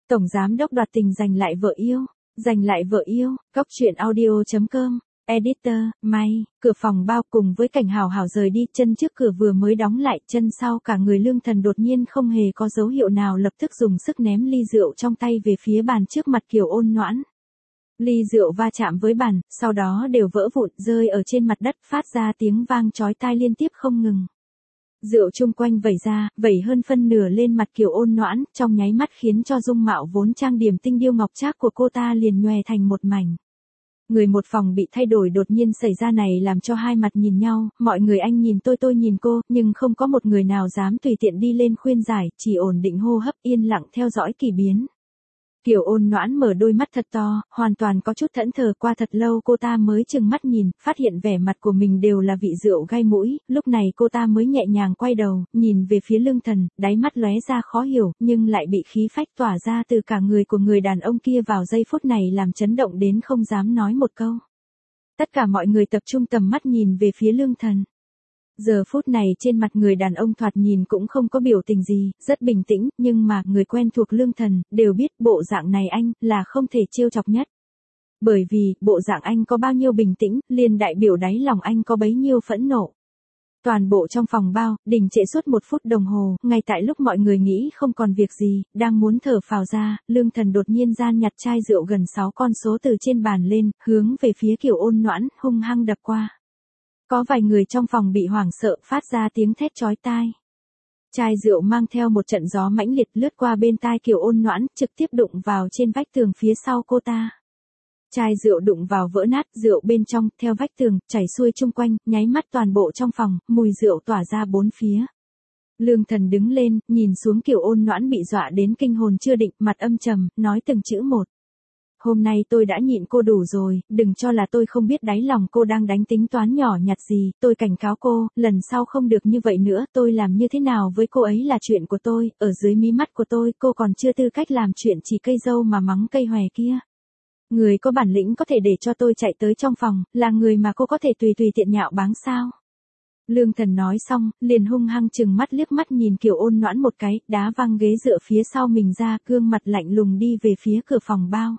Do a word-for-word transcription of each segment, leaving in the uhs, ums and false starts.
Tổng giám đốc đoạt tình giành lại vợ yêu, giành lại vợ yêu, Cóc truyện audio chấm com, editor, May, cửa phòng bao cùng với cảnh hào hào rời đi, chân trước cửa vừa mới đóng lại, chân sau cả người Lương Thần đột nhiên không hề có dấu hiệu nào lập tức dùng sức ném ly rượu trong tay về phía bàn trước mặt Kiều Ôn Noãn. Ly rượu va chạm với bàn, sau đó đều vỡ vụn rơi ở trên mặt đất phát ra tiếng vang chói tai liên tiếp không ngừng. Rượu chung quanh vẩy ra, vẩy hơn phân nửa lên mặt Kiều Ôn Noãn, trong nháy mắt khiến cho dung mạo vốn trang điểm tinh điêu ngọc trác của cô ta liền nhòe thành một mảnh. Người một phòng bị thay đổi đột nhiên xảy ra này làm cho hai mặt nhìn nhau, mọi người anh nhìn tôi tôi nhìn cô, nhưng không có một người nào dám tùy tiện đi lên khuyên giải, chỉ ổn định hô hấp yên lặng theo dõi kỳ biến. Kiều Ôn Noãn mở đôi mắt thật to, hoàn toàn có chút thẫn thờ, qua thật lâu cô ta mới chừng mắt nhìn, phát hiện vẻ mặt của mình đều là vị rượu gai mũi, lúc này cô ta mới nhẹ nhàng quay đầu, nhìn về phía Lương Thần, đáy mắt lóe ra khó hiểu, nhưng lại bị khí phách tỏa ra từ cả người của người đàn ông kia vào giây phút này làm chấn động đến không dám nói một câu. Tất cả mọi người tập trung tầm mắt nhìn về phía Lương Thần. Giờ phút này trên mặt người đàn ông thoạt nhìn cũng không có biểu tình gì, rất bình tĩnh, nhưng mà người quen thuộc Lương Thần, đều biết bộ dạng này anh, là không thể trêu chọc nhất. Bởi vì, bộ dạng anh có bao nhiêu bình tĩnh, liền đại biểu đáy lòng anh có bấy nhiêu phẫn nộ. Toàn bộ trong phòng bao, đình trệ suốt một phút đồng hồ, ngay tại lúc mọi người nghĩ không còn việc gì, đang muốn thở phào ra, Lương Thần đột nhiên gian nhặt chai rượu gần sáu con số từ trên bàn lên, hướng về phía Kiều Ôn Noãn, hung hăng đập qua. Có vài người trong phòng bị hoảng sợ phát ra tiếng thét chói tai. Chai rượu mang theo một trận gió mãnh liệt lướt qua bên tai Kiều Ôn Noãn, trực tiếp đụng vào trên vách tường phía sau cô ta. Chai rượu đụng vào vỡ nát, rượu bên trong, theo vách tường, chảy xuôi chung quanh, nháy mắt toàn bộ trong phòng, mùi rượu tỏa ra bốn phía. Lương Thần đứng lên, nhìn xuống Kiều Ôn Noãn bị dọa đến kinh hồn chưa định, mặt âm trầm, nói từng chữ một. Hôm nay tôi đã nhịn cô đủ rồi, đừng cho là tôi không biết đáy lòng cô đang đánh tính toán nhỏ nhặt gì, tôi cảnh cáo cô, lần sau không được như vậy nữa, tôi làm như thế nào với cô ấy là chuyện của tôi, ở dưới mí mắt của tôi, cô còn chưa tư cách làm chuyện chỉ cây dâu mà mắng cây hòe kia. Người có bản lĩnh có thể để cho tôi chạy tới trong phòng, là người mà cô có thể tùy tùy tiện nhạo báng sao? Lương Thần nói xong, liền hung hăng chừng mắt liếc mắt nhìn Kiều Ôn Noãn một cái, đá văng ghế dựa phía sau mình ra, gương mặt lạnh lùng đi về phía cửa phòng bao.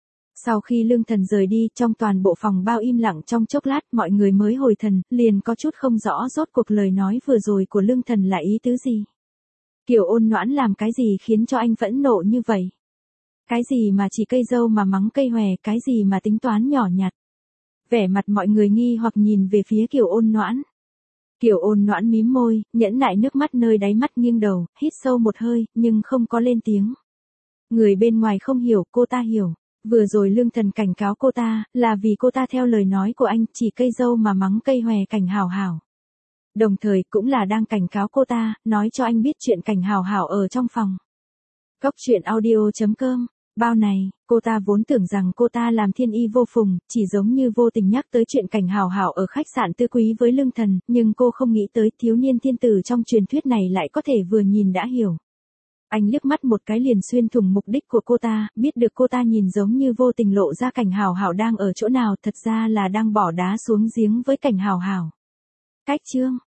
Sau khi Lương Thần rời đi, trong toàn bộ phòng bao im lặng trong chốc lát, mọi người mới hồi thần, liền có chút không rõ rốt cuộc lời nói vừa rồi của Lương Thần là ý tứ gì. Kiều Ôn Noãn làm cái gì khiến cho anh phẫn nộ như vậy? Cái gì mà chỉ cây dâu mà mắng cây hòe, cái gì mà tính toán nhỏ nhặt? Vẻ mặt mọi người nghi hoặc nhìn về phía Kiều Ôn Noãn. Kiều Ôn Noãn mím môi, nhẫn nại nước mắt nơi đáy mắt nghiêng đầu, hít sâu một hơi, nhưng không có lên tiếng. Người bên ngoài không hiểu, cô ta hiểu. Vừa rồi Lương Thần cảnh cáo cô ta, là vì cô ta theo lời nói của anh, chỉ cây dâu mà mắng cây hòe cảnh hào hào. Đồng thời cũng là đang cảnh cáo cô ta, nói cho anh biết chuyện cảnh hào hào ở trong phòng. Cóc truyện audio chấm com, bao này, cô ta vốn tưởng rằng cô ta làm thiên y vô phùng, chỉ giống như vô tình nhắc tới chuyện cảnh hào hào ở khách sạn Tư Quý với Lương Thần, nhưng cô không nghĩ tới thiếu niên thiên tử trong truyền thuyết này lại có thể vừa nhìn đã hiểu. Anh liếc mắt một cái liền xuyên thủng mục đích của cô ta, biết được cô ta nhìn giống như vô tình lộ ra cảnh hào hào đang ở chỗ nào, thật ra là đang bỏ đá xuống giếng với cảnh hào hào. Cách chương